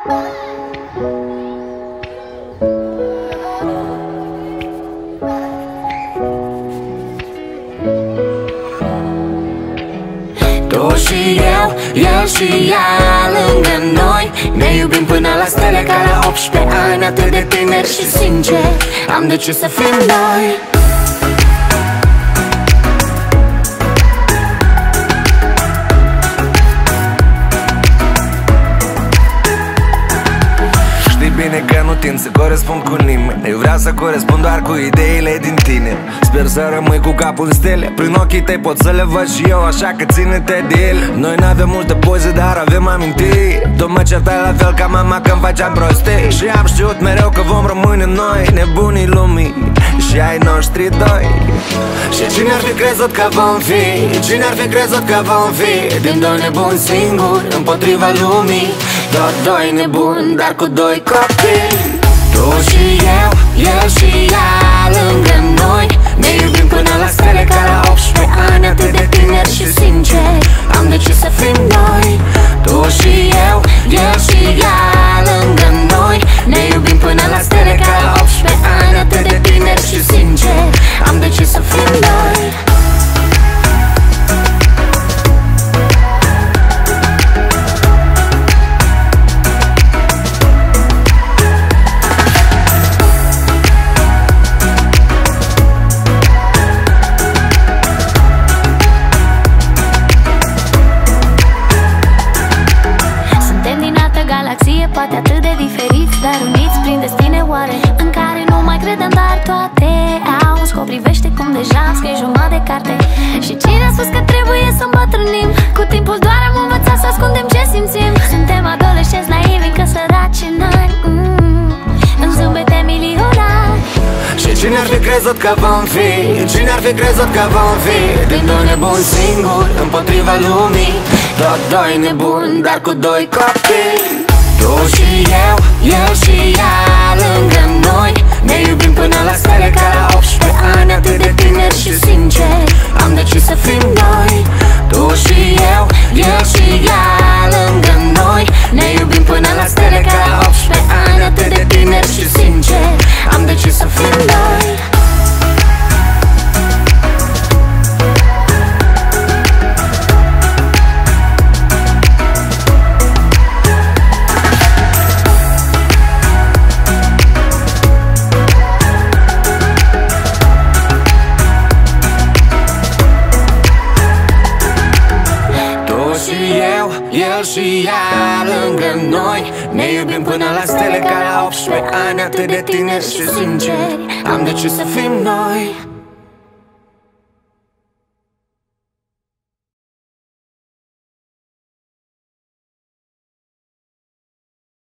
Tu și eu, el și ea lângă noi, ne iubim până la stele ca la 18 ani. Atât de tineri și sinceri, am decis să fim noi. Bine că nu tind să corespund cu nimeni. Eu vreau să corespund doar cu ideile din tine. Sper să rămâi cu capul în stele. Prin ochii tăi pot să le văd și eu, așa că ține-te de ele. Noi n-avem multe poze, dar avem amintiri. Tu mă certai la fel ca mama când faceam prostii. Și am știut mereu că vom rămâne noi, nebunii lumii și ai noștri doi. Și cine ar fi crezut că vom fi, cine ar fi crezut că vom fi din doi nebuni singuri împotriva lumii. Tot doi nebuni, dar cu doi copii. Tu și eu, el și ea lângă noi, ne iubim până la stele ca la 18 ani. Atât de tineri și sinceri, am decis să fim noi. Tu și eu, el și ea lângă noi, ne iubim până la stele ca la 18 ani. Atât de tineri și sinceri, am decis să fim noi. Poate atât de diferiți, dar uniți prin destine oare, în care nu mai credem, dar toate au un scop. Privește cum deja am scris jumătate de carte. Și cine a spus că trebuie să îmbătrânim? Cu timpul doar am învățat să ascundem ce simțim. Suntem adolescenți naivi, încă săraci în ani, în zâmbete milionari. Și cine ar fi crezut că vom fi, cine ar fi crezut că vom fi din doi nebuni singuri împotriva lumii. Tot doi nebuni, dar cu doi copii. Tu și eu, el și ea lângă noi, ne iubim până la stele ca la 18 ani. Atât de tineri și sinceri, am decis să fim noi. Tu și eu, el și ea lângă noi, ne iubim până la stele ca la 18 ani. Atât de tineri și sinceri, am decis să fim noi. El și ea lângă noi, ne iubim până la stele ca la 18 ani. Atât de tineri și sinceri, am decis să fim noi.